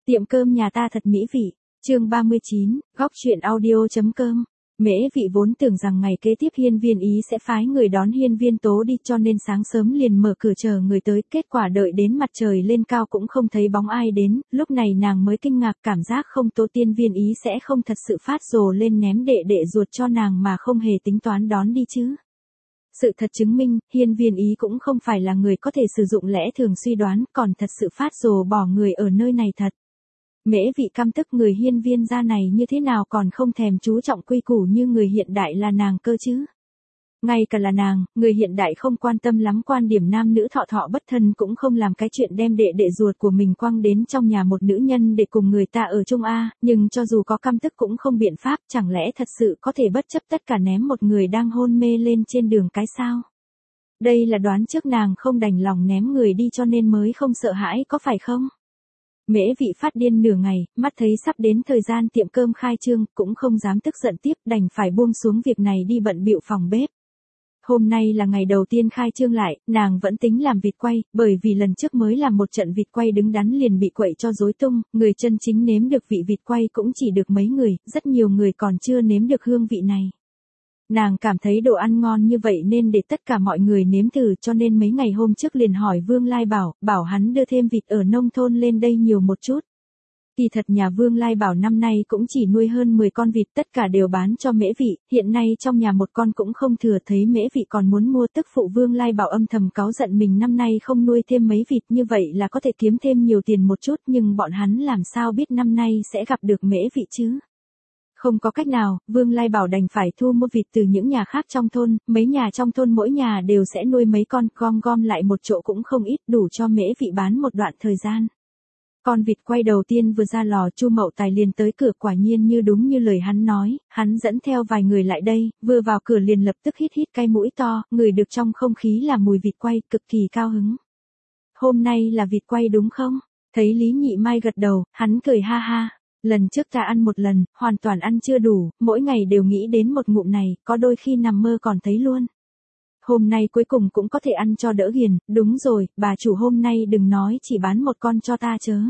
Tiệm cơm nhà ta thật mỹ vị. Chương 39, góc truyện audio.com. Mễ Vị vốn tưởng rằng ngày kế tiếp Hiên Viên Ý sẽ phái người đón Hiên Viên Tố đi, cho nên sáng sớm liền mở cửa chờ người tới, kết quả đợi đến mặt trời lên cao cũng không thấy bóng ai đến, lúc này nàng mới kinh ngạc, cảm giác không Tố Tiên Viên Ý sẽ không thật sự phát rồ lên ném đệ đệ ruột cho nàng mà không hề tính toán đón đi chứ. Sự thật chứng minh, Hiên Viên Ý cũng không phải là người có thể sử dụng lẽ thường suy đoán, còn thật sự phát rồ bỏ người ở nơi này thật. Mễ Vị căm tức người Hiên Viên gia này như thế nào còn không thèm chú trọng quy củ như người hiện đại là nàng cơ chứ. Ngay cả là nàng, người hiện đại không quan tâm lắm quan điểm nam nữ thọ thọ bất thân, cũng không làm cái chuyện đem đệ đệ ruột của mình quăng đến trong nhà một nữ nhân để cùng người ta ở chung a, nhưng cho dù có căm tức cũng không biện pháp, chẳng lẽ thật sự có thể bất chấp tất cả ném một người đang hôn mê lên trên đường cái sao? Đây là đoán trước nàng không đành lòng ném người đi cho nên mới không sợ hãi có phải không? Mễ Vị phát điên nửa ngày, mắt thấy sắp đến thời gian tiệm cơm khai trương, cũng không dám tức giận tiếp, đành phải buông xuống việc này đi bận bịu phòng bếp. Hôm nay là ngày đầu tiên khai trương lại, nàng vẫn tính làm vịt quay, bởi vì lần trước mới làm một trận vịt quay đứng đắn liền bị quậy cho rối tung, người chân chính nếm được vị vịt quay cũng chỉ được mấy người, rất nhiều người còn chưa nếm được hương vị này. Nàng cảm thấy đồ ăn ngon như vậy nên để tất cả mọi người nếm thử, cho nên mấy ngày hôm trước liền hỏi Vương Lai bảo hắn đưa thêm vịt ở nông thôn lên đây nhiều một chút. Kỳ thật nhà Vương Lai Bảo năm nay cũng chỉ nuôi hơn 10 con vịt, tất cả đều bán cho Mễ Vị, hiện nay trong nhà một con cũng không thừa, thấy Mễ Vị còn muốn mua tức phụ Vương Lai Bảo âm thầm cáu giận mình năm nay không nuôi thêm mấy vịt, như vậy là có thể kiếm thêm nhiều tiền một chút, nhưng bọn hắn làm sao biết năm nay sẽ gặp được Mễ Vị chứ? Không có cách nào, Vương Lai Bảo đành phải thu mua vịt từ những nhà khác trong thôn, mấy nhà trong thôn mỗi nhà đều sẽ nuôi mấy con, gom lại một chỗ cũng không ít, đủ cho Mễ Vị bán một đoạn thời gian. Con vịt quay đầu tiên vừa ra lò, Chu Mậu Tài liền tới cửa, quả nhiên như đúng như lời hắn nói, hắn dẫn theo vài người lại đây, vừa vào cửa liền lập tức hít cái mũi to, ngửi được trong không khí là mùi vịt quay, cực kỳ cao hứng. Hôm nay là vịt quay đúng không? Thấy Lý Nhị Mai gật đầu, hắn cười ha ha. Lần trước ta ăn một lần, hoàn toàn ăn chưa đủ, mỗi ngày đều nghĩ đến một ngụm này, có đôi khi nằm mơ còn thấy luôn. Hôm nay cuối cùng cũng có thể ăn cho đỡ ghiền, đúng rồi, bà chủ hôm nay đừng nói chỉ bán một con cho ta chớ.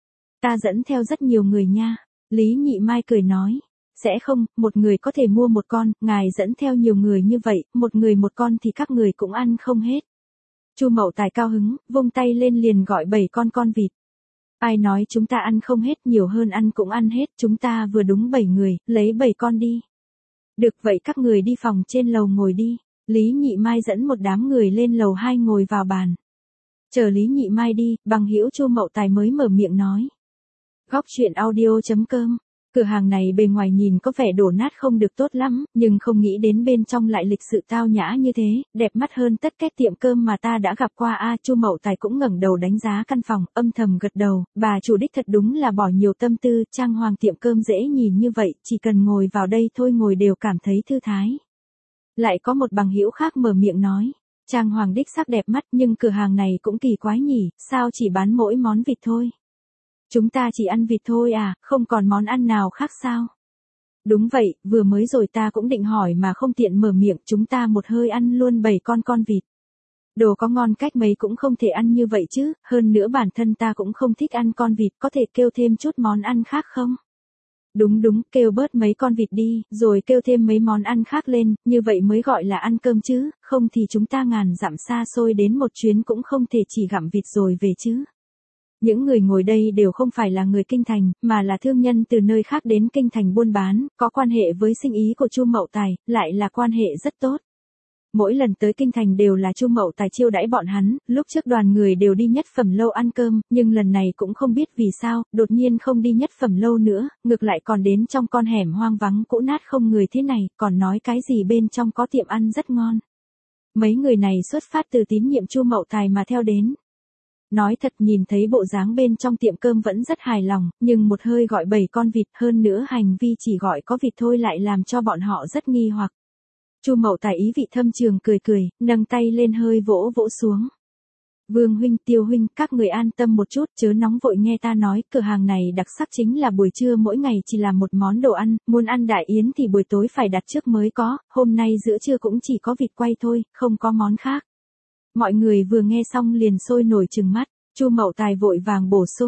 Ta dẫn theo rất nhiều người nha. Lý Nhị Mai cười nói, sẽ không, một người có thể mua một con, ngài dẫn theo nhiều người như vậy, một người một con thì các người cũng ăn không hết. Chu Mậu Tài cao hứng, vung tay lên liền gọi 7 con vịt. Ai nói chúng ta ăn không hết, nhiều hơn ăn cũng ăn hết, chúng ta vừa đúng 7 người, lấy 7 con đi. Được vậy các người đi phòng trên lầu ngồi đi. Lý Nhị Mai dẫn một đám người lên lầu 2 ngồi vào bàn. Chờ Lý Nhị Mai đi, bằng hữu Chu Mậu Tài mới mở miệng nói. Góc truyện audio.com. Cửa hàng này bề ngoài nhìn có vẻ đổ nát không được tốt lắm, nhưng không nghĩ đến bên trong lại lịch sự tao nhã như thế, đẹp mắt hơn tất cả tiệm cơm mà ta đã gặp qua a. Chu Mậu Tài cũng ngẩng đầu đánh giá căn phòng, âm thầm gật đầu, bà chủ đích thật đúng là bỏ nhiều tâm tư, trang hoàng tiệm cơm dễ nhìn như vậy, chỉ cần ngồi vào đây thôi ngồi đều cảm thấy thư thái. Lại có một bằng hữu khác mở miệng nói, trang hoàng đích sắc đẹp mắt nhưng cửa hàng này cũng kỳ quái nhỉ, sao chỉ bán mỗi món vịt thôi? Chúng ta chỉ ăn vịt thôi à, không còn món ăn nào khác sao? Đúng vậy, vừa mới rồi ta cũng định hỏi mà không tiện mở miệng, chúng ta một hơi ăn luôn 7 con vịt. Đồ có ngon cách mấy cũng không thể ăn như vậy chứ, hơn nữa bản thân ta cũng không thích ăn con vịt, có thể kêu thêm chút món ăn khác không? Đúng, kêu bớt mấy con vịt đi, rồi kêu thêm mấy món ăn khác lên, như vậy mới gọi là ăn cơm chứ, không thì chúng ta ngàn dặm xa xôi đến một chuyến cũng không thể chỉ gặm vịt rồi về chứ. Những người ngồi đây đều không phải là người Kinh Thành, mà là thương nhân từ nơi khác đến Kinh Thành buôn bán, có quan hệ với sinh ý của Chu Mậu Tài, lại là quan hệ rất tốt. Mỗi lần tới Kinh Thành đều là Chu Mậu Tài chiêu đãi bọn hắn, lúc trước đoàn người đều đi Nhất Phẩm Lâu ăn cơm, nhưng lần này cũng không biết vì sao, đột nhiên không đi Nhất Phẩm Lâu nữa, ngược lại còn đến trong con hẻm hoang vắng cũ nát không người thế này, còn nói cái gì bên trong có tiệm ăn rất ngon. Mấy người này xuất phát từ tín nhiệm Chu Mậu Tài mà theo đến. Nói thật nhìn thấy bộ dáng bên trong tiệm cơm vẫn rất hài lòng, nhưng một hơi gọi 7 con vịt, hơn nữa hành vi chỉ gọi có vịt thôi lại làm cho bọn họ rất nghi hoặc. Chu Mậu Tài ý vị thâm trường cười, nâng tay lên hơi vỗ xuống. Vương huynh, Tiêu huynh, các người an tâm một chút, chớ nóng vội nghe ta nói, cửa hàng này đặc sắc chính là buổi trưa mỗi ngày chỉ làm một món đồ ăn, muốn ăn đại yến thì buổi tối phải đặt trước mới có, hôm nay giữa trưa cũng chỉ có vịt quay thôi, không có món khác. Mọi người vừa nghe xong liền sôi nổi trừng mắt, Chu Mậu Tài vội vàng bổ sung,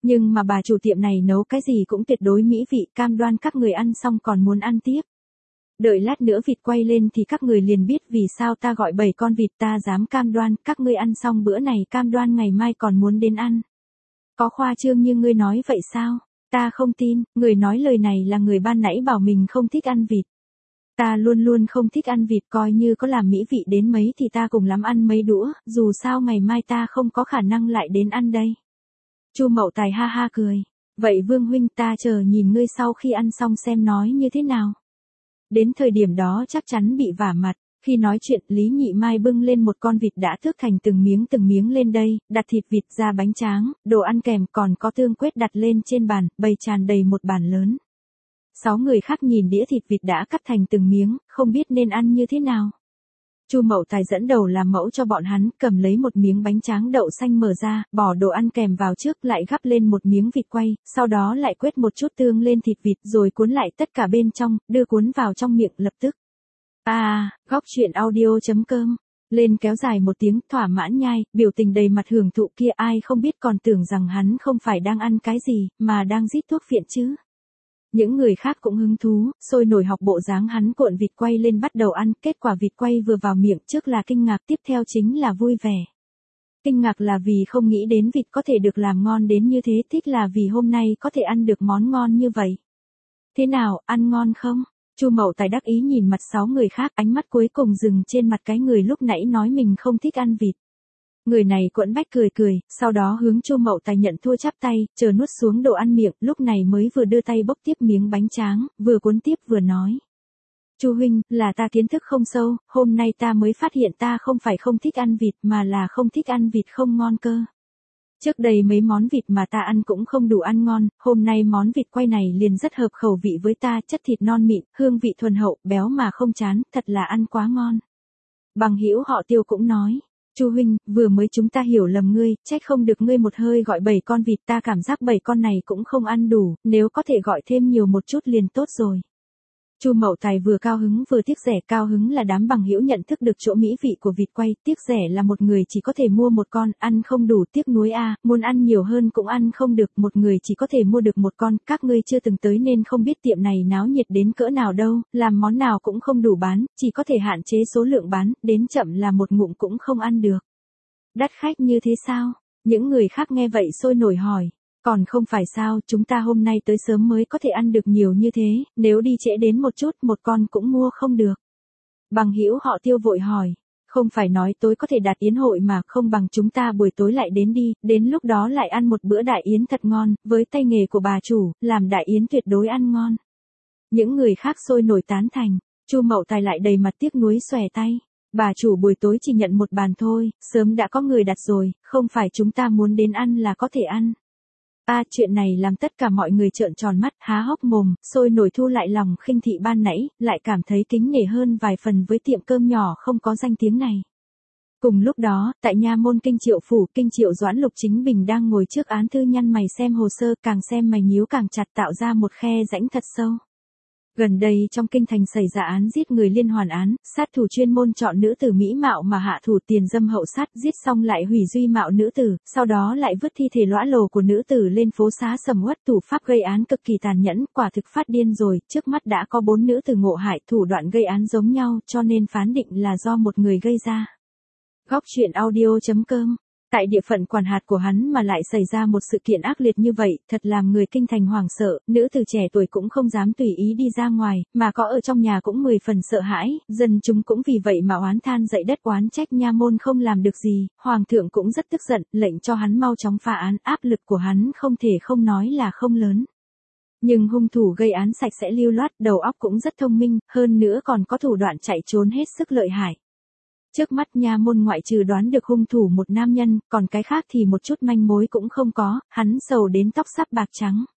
Nhưng mà bà chủ tiệm này nấu cái gì cũng tuyệt đối mỹ vị, cam đoan các người ăn xong còn muốn ăn tiếp. Đợi lát nữa vịt quay lên thì các người liền biết vì sao ta gọi 7 con vịt, ta dám cam đoan, các ngươi ăn xong bữa này cam đoan ngày mai còn muốn đến ăn. Có khoa trương như ngươi nói vậy sao? Ta không tin, người nói lời này là người ban nãy bảo mình không thích ăn vịt. Ta luôn luôn không thích ăn vịt, coi như có làm mỹ vị đến mấy thì ta cùng lắm ăn mấy đũa, dù sao ngày mai ta không có khả năng lại đến ăn đây. Chu Mậu Tài ha ha cười. Vậy Vương huynh, ta chờ nhìn ngươi sau khi ăn xong xem nói như thế nào. Đến thời điểm đó chắc chắn bị vả mặt. Khi nói chuyện, Lý Nhị Mai bưng lên một con vịt đã thước thành từng miếng lên đây, đặt thịt vịt ra bánh tráng, đồ ăn kèm còn có tương quết đặt lên trên bàn, bày tràn đầy một bàn lớn. 6 người khác nhìn đĩa thịt vịt đã cắt thành từng miếng, không biết nên ăn như thế nào. Chu Mậu Tài dẫn đầu làm mẫu cho bọn hắn, cầm lấy một miếng bánh tráng đậu xanh mở ra, bỏ đồ ăn kèm vào trước, lại gắp lên một miếng vịt quay, sau đó lại quét một chút tương lên thịt vịt rồi cuốn lại tất cả bên trong, đưa cuốn vào trong miệng lập tức. Góc truyện audio.com. Lên kéo dài một tiếng, thỏa mãn nhai, biểu tình đầy mặt hưởng thụ kia, ai không biết còn tưởng rằng hắn không phải đang ăn cái gì, mà đang rít thuốc phiện chứ. Những người khác cũng hứng thú, sôi nổi học bộ dáng hắn cuộn vịt quay lên bắt đầu ăn, kết quả vịt quay vừa vào miệng trước là kinh ngạc, tiếp theo chính là vui vẻ. Kinh ngạc là vì không nghĩ đến vịt có thể được làm ngon đến như thế, thích là vì hôm nay có thể ăn được món ngon như vậy. Thế nào, ăn ngon không? Chu Mậu Tài đắc ý nhìn mặt 6 người khác, ánh mắt cuối cùng dừng trên mặt cái người lúc nãy nói mình không thích ăn vịt. Người này quẫn bách cười, sau đó hướng Chu Mậu Tài nhận thua chắp tay, chờ nuốt xuống đồ ăn miệng, lúc này mới vừa đưa tay bốc tiếp miếng bánh tráng, vừa cuốn tiếp vừa nói. Chu huynh, là ta kiến thức không sâu, hôm nay ta mới phát hiện ta không phải không thích ăn vịt mà là không thích ăn vịt không ngon cơ. Trước đây mấy món vịt mà ta ăn cũng không đủ ăn ngon, hôm nay món vịt quay này liền rất hợp khẩu vị với ta, chất thịt non mịn, hương vị thuần hậu, béo mà không chán, thật là ăn quá ngon. Bằng hữu họ Tiêu cũng nói. Chu huynh, vừa mới chúng ta hiểu lầm ngươi, trách không được ngươi một hơi gọi 7 con vịt, ta cảm giác 7 con này cũng không ăn đủ, nếu có thể gọi thêm nhiều một chút liền tốt rồi. Chu Mậu Tài vừa cao hứng vừa tiếc rẻ, cao hứng là đám bằng hữu nhận thức được chỗ mỹ vị của vịt quay, tiếc rẻ là một người chỉ có thể mua một con, ăn không đủ, tiếc nuối muốn ăn nhiều hơn cũng ăn không được, một người chỉ có thể mua được một con, các ngươi chưa từng tới nên không biết tiệm này náo nhiệt đến cỡ nào đâu, làm món nào cũng không đủ bán, chỉ có thể hạn chế số lượng bán, đến chậm là một ngụm cũng không ăn được. Đắt khách như thế sao? Những người khác nghe vậy sôi nổi hỏi. Còn không phải sao, chúng ta hôm nay tới sớm mới có thể ăn được nhiều như thế, nếu đi trễ đến một chút, một con cũng mua không được. Bằng hữu họ Tiêu vội hỏi, không phải nói tối có thể đặt yến hội mà, không bằng chúng ta buổi tối lại đến đi, đến lúc đó lại ăn một bữa đại yến thật ngon, với tay nghề của bà chủ, làm đại yến tuyệt đối ăn ngon. Những người khác sôi nổi tán thành, Chu Mậu Tài lại đầy mặt tiếc nuối xòe tay. Bà chủ buổi tối chỉ nhận một bàn thôi, sớm đã có người đặt rồi, không phải chúng ta muốn đến ăn là có thể ăn. Chuyện này làm tất cả mọi người trợn tròn mắt, há hốc mồm, sôi nổi thu lại lòng khinh thị ban nãy, lại cảm thấy kính nể hơn vài phần với tiệm cơm nhỏ không có danh tiếng này. Cùng lúc đó, tại nha môn Kinh Triệu phủ, Kinh Triệu Doãn Lục Chính Bình đang ngồi trước án thư nhăn mày xem hồ sơ, càng xem mày nhíu càng chặt, tạo ra một khe rãnh thật sâu. Gần đây trong kinh thành xảy ra án giết người liên hoàn án, sát thủ chuyên môn chọn nữ tử mỹ mạo mà hạ thủ tiền dâm hậu sát, giết xong lại hủy duy mạo nữ tử, sau đó lại vứt thi thể lõa lồ của nữ tử lên phố xá sầm uất, thủ pháp gây án cực kỳ tàn nhẫn, quả thực phát điên rồi, trước mắt đã có 4 nữ tử ngộ hại, thủ đoạn gây án giống nhau, cho nên phán định là do một người gây ra. Góc truyện audio.com. Tại địa phận quản hạt của hắn mà lại xảy ra một sự kiện ác liệt như vậy, thật làm người kinh thành hoảng sợ, nữ tử trẻ tuổi cũng không dám tùy ý đi ra ngoài, mà có ở trong nhà cũng 10 phần sợ hãi, dân chúng cũng vì vậy mà oán than dậy đất, oán trách nha môn không làm được gì, hoàng thượng cũng rất tức giận, lệnh cho hắn mau chóng phá án, áp lực của hắn không thể không nói là không lớn. Nhưng hung thủ gây án sạch sẽ lưu loát, đầu óc cũng rất thông minh, hơn nữa còn có thủ đoạn chạy trốn hết sức lợi hại. Trước mắt nha môn ngoại trừ đoán được hung thủ một nam nhân, còn cái khác thì một chút manh mối cũng không có, hắn sầu đến tóc sắp bạc trắng.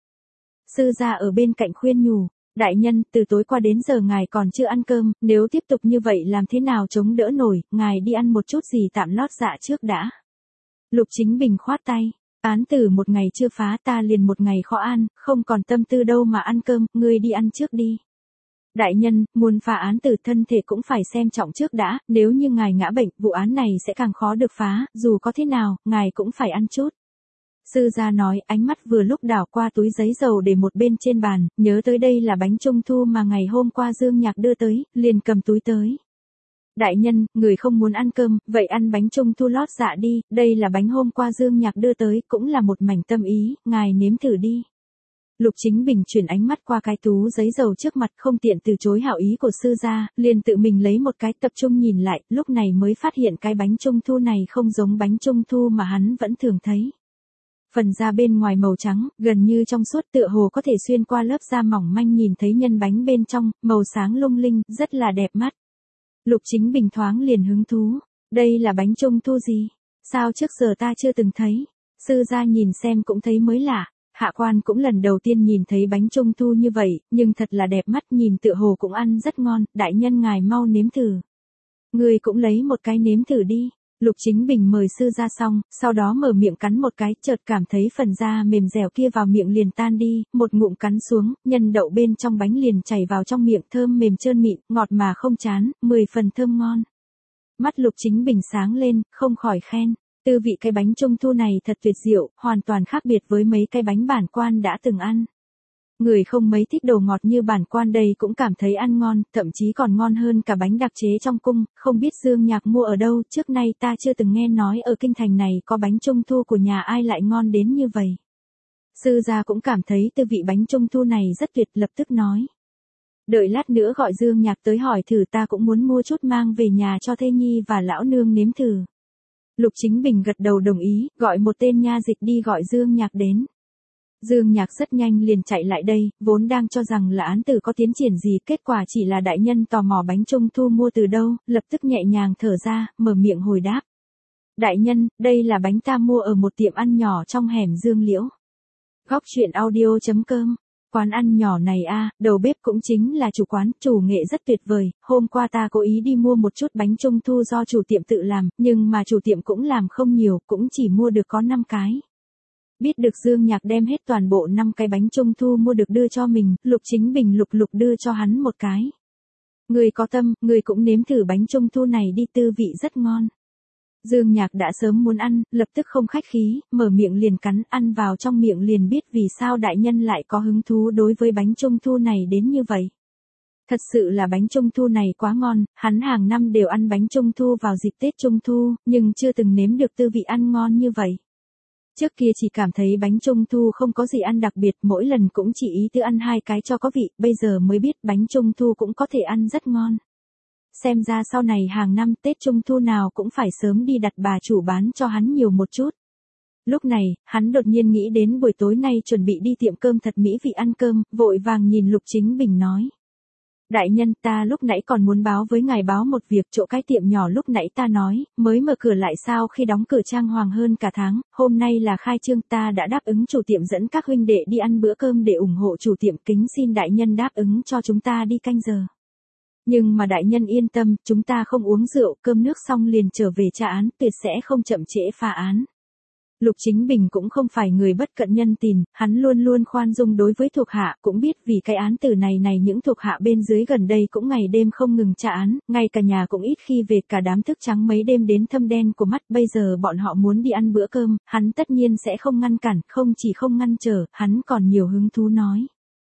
Sư gia ở bên cạnh khuyên nhủ, đại nhân, từ tối qua đến giờ ngài còn chưa ăn cơm, nếu tiếp tục như vậy làm thế nào chống đỡ nổi, ngài đi ăn một chút gì tạm lót dạ trước đã. Lục Chính Bình khoát tay, án tử một ngày chưa phá ta liền một ngày khó ăn, không còn tâm tư đâu mà ăn cơm, ngươi đi ăn trước đi. Đại nhân, muốn phá án tử thân thể cũng phải xem trọng trước đã, nếu như ngài ngã bệnh, vụ án này sẽ càng khó được phá, dù có thế nào, ngài cũng phải ăn chút. Sư gia nói, ánh mắt vừa lúc đảo qua túi giấy dầu để một bên trên bàn, nhớ tới đây là bánh trung thu mà ngày hôm qua Dương Nhạc đưa tới, liền cầm túi tới. Đại nhân, người không muốn ăn cơm, vậy ăn bánh trung thu lót dạ đi, đây là bánh hôm qua Dương Nhạc đưa tới, cũng là một mảnh tâm ý, ngài nếm thử đi. Lục Chính Bình chuyển ánh mắt qua cái túi giấy dầu trước mặt, không tiện từ chối hảo ý của sư gia, liền tự mình lấy một cái tập trung nhìn lại, lúc này mới phát hiện cái bánh trung thu này không giống bánh trung thu mà hắn vẫn thường thấy. Phần da bên ngoài màu trắng, gần như trong suốt, tựa hồ có thể xuyên qua lớp da mỏng manh nhìn thấy nhân bánh bên trong, màu sáng lung linh, rất là đẹp mắt. Lục Chính Bình thoáng liền hứng thú. Đây là bánh trung thu gì? Sao trước giờ ta chưa từng thấy? Sư gia nhìn xem cũng thấy mới lạ. Hạ quan cũng lần đầu tiên nhìn thấy bánh trung thu như vậy, nhưng thật là đẹp mắt, nhìn tựa hồ cũng ăn rất ngon, đại nhân ngài mau nếm thử. Người cũng lấy một cái nếm thử đi. Lục Chính Bình mời sư gia xong, sau đó mở miệng cắn một cái, chợt cảm thấy phần da mềm dẻo kia vào miệng liền tan đi, một ngụm cắn xuống, nhân đậu bên trong bánh liền chảy vào trong miệng, thơm mềm trơn mịn, ngọt mà không chán, 10 phần thơm ngon. Mắt Lục Chính Bình sáng lên, không khỏi khen, tư vị cái bánh trung thu này thật tuyệt diệu, hoàn toàn khác biệt với mấy cái bánh bản quan đã từng ăn. Người không mấy thích đồ ngọt như bản quan đây cũng cảm thấy ăn ngon, thậm chí còn ngon hơn cả bánh đặc chế trong cung, không biết Dương Nhạc mua ở đâu, trước nay ta chưa từng nghe nói ở kinh thành này có bánh trung thu của nhà ai lại ngon đến như vậy. Sư gia cũng cảm thấy tư vị bánh trung thu này rất tuyệt, lập tức nói. Đợi lát nữa gọi Dương Nhạc tới hỏi thử, ta cũng muốn mua chút mang về nhà cho thê nhi và lão nương nếm thử. Lục Chính Bình gật đầu đồng ý, gọi một tên nha dịch đi gọi Dương Nhạc đến. Dương Nhạc rất nhanh liền chạy lại đây, vốn đang cho rằng là án tử có tiến triển gì, kết quả chỉ là đại nhân tò mò bánh trung thu mua từ đâu, lập tức nhẹ nhàng thở ra, mở miệng hồi đáp. Đại nhân, đây là bánh ta mua ở một tiệm ăn nhỏ trong hẻm Dương Liễu. Góc truyện audio.com. Quán ăn nhỏ này đầu bếp cũng chính là chủ quán, chủ nghệ rất tuyệt vời, hôm qua ta cố ý đi mua một chút bánh trung thu do chủ tiệm tự làm, nhưng mà chủ tiệm cũng làm không nhiều, cũng chỉ mua được có 5 cái. Biết được Dương Nhạc đem hết toàn bộ 5 cái bánh trung thu mua được đưa cho mình, Lục Chính Bình lục lục đưa cho hắn một cái. Người có tâm, người cũng nếm thử bánh trung thu này đi, tư vị rất ngon. Dương Nhạc đã sớm muốn ăn, lập tức không khách khí, mở miệng liền cắn, ăn vào trong miệng liền biết vì sao đại nhân lại có hứng thú đối với bánh trung thu này đến như vậy. Thật sự là bánh trung thu này quá ngon, hắn hàng năm đều ăn bánh trung thu vào dịp Tết Trung thu, nhưng chưa từng nếm được tư vị ăn ngon như vậy. Trước kia chỉ cảm thấy bánh trung thu không có gì ăn đặc biệt, mỗi lần cũng chỉ ý tư ăn 2 cái cho có vị, bây giờ mới biết bánh trung thu cũng có thể ăn rất ngon. Xem ra sau này hàng năm Tết Trung thu nào cũng phải sớm đi đặt bà chủ bán cho hắn nhiều một chút. Lúc này, hắn đột nhiên nghĩ đến buổi tối nay chuẩn bị đi tiệm cơm thật mỹ vị ăn cơm, vội vàng nhìn Lục Chính Bình nói. Đại nhân, ta lúc nãy còn muốn báo với ngài báo một việc, chỗ cái tiệm nhỏ lúc nãy ta nói, mới mở cửa lại sau khi đóng cửa trang hoàng hơn cả tháng, hôm nay là khai trương, ta đã đáp ứng chủ tiệm dẫn các huynh đệ đi ăn bữa cơm để ủng hộ chủ tiệm, kính xin đại nhân đáp ứng cho chúng ta đi canh giờ. Nhưng mà đại nhân yên tâm, chúng ta không uống rượu, cơm nước xong liền trở về trả án, tuyệt sẽ không chậm trễ phá án. Lục Chính Bình cũng không phải người bất cận nhân tình, hắn luôn luôn khoan dung đối với thuộc hạ, cũng biết vì cái án tử này những thuộc hạ bên dưới gần đây cũng ngày đêm không ngừng trả án, ngay cả nhà cũng ít khi về, cả đám thức trắng mấy đêm đến thâm đen của mắt, bây giờ bọn họ muốn đi ăn bữa cơm, hắn tất nhiên sẽ không ngăn cản, không chỉ không ngăn trở, hắn còn nhiều hứng thú nói.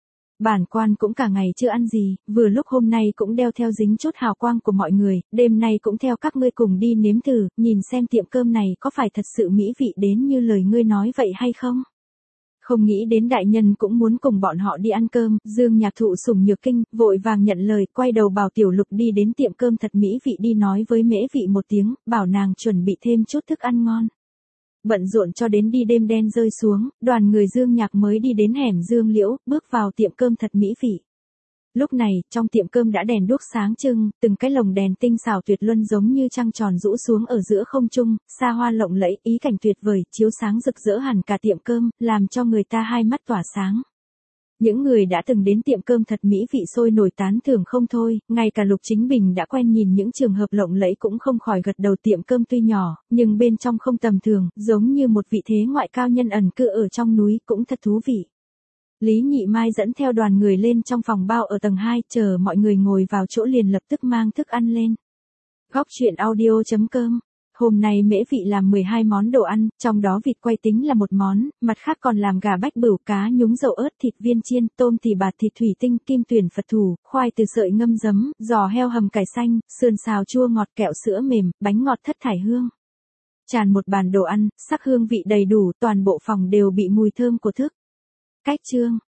Bản quan cũng cả ngày chưa ăn gì, vừa lúc hôm nay cũng đeo theo dính chút hào quang của mọi người, đêm nay cũng theo các ngươi cùng đi nếm thử, nhìn xem tiệm cơm này có phải thật sự mỹ vị đến như lời ngươi nói vậy hay không. Không nghĩ đến đại nhân cũng muốn cùng bọn họ đi ăn cơm, Dương Nhạc thụ sủng nhược kinh, vội vàng nhận lời, quay đầu bảo Tiểu Lục đi đến tiệm cơm thật mỹ vị đi nói với Mễ Vị một tiếng, bảo nàng chuẩn bị thêm chút thức ăn ngon. Bận rộn cho đến đi đêm đen rơi xuống, đoàn người Dương Nhạc mới đi đến hẻm Dương Liễu, bước vào tiệm cơm thật mỹ vị. Lúc này, trong tiệm cơm đã đèn đuốc sáng trưng, từng cái lồng đèn tinh xảo tuyệt luân giống như trăng tròn rũ xuống ở giữa không trung, xa hoa lộng lẫy, ý cảnh tuyệt vời, chiếu sáng rực rỡ hẳn cả tiệm cơm, làm cho người ta hai mắt tỏa sáng. Những người đã từng đến tiệm cơm thật mỹ vị sôi nổi tán thưởng không thôi, ngay cả Lục Chính Bình đã quen nhìn những trường hợp lộng lẫy cũng không khỏi gật đầu, tiệm cơm tuy nhỏ, nhưng bên trong không tầm thường, giống như một vị thế ngoại cao nhân ẩn cư ở trong núi, cũng thật thú vị. Lý Nhị Mai dẫn theo đoàn người lên trong phòng bao ở tầng 2, chờ mọi người ngồi vào chỗ liền lập tức mang thức ăn lên. Góc truyện audio.com Hôm nay Mễ Vị làm 12 món đồ ăn, trong đó vịt quay tính là một món, mặt khác còn làm gà bách bửu, cá nhúng dầu ớt, thịt viên chiên, tôm tỉ bạt, thịt thủy tinh, kim tuyển Phật thủ, khoai từ sợi ngâm giấm, giò heo hầm cải xanh, sườn xào chua ngọt, kẹo sữa mềm, bánh ngọt thất thải hương. Tràn một bàn đồ ăn, sắc hương vị đầy đủ, toàn bộ phòng đều bị mùi thơm của thức. Cách trương.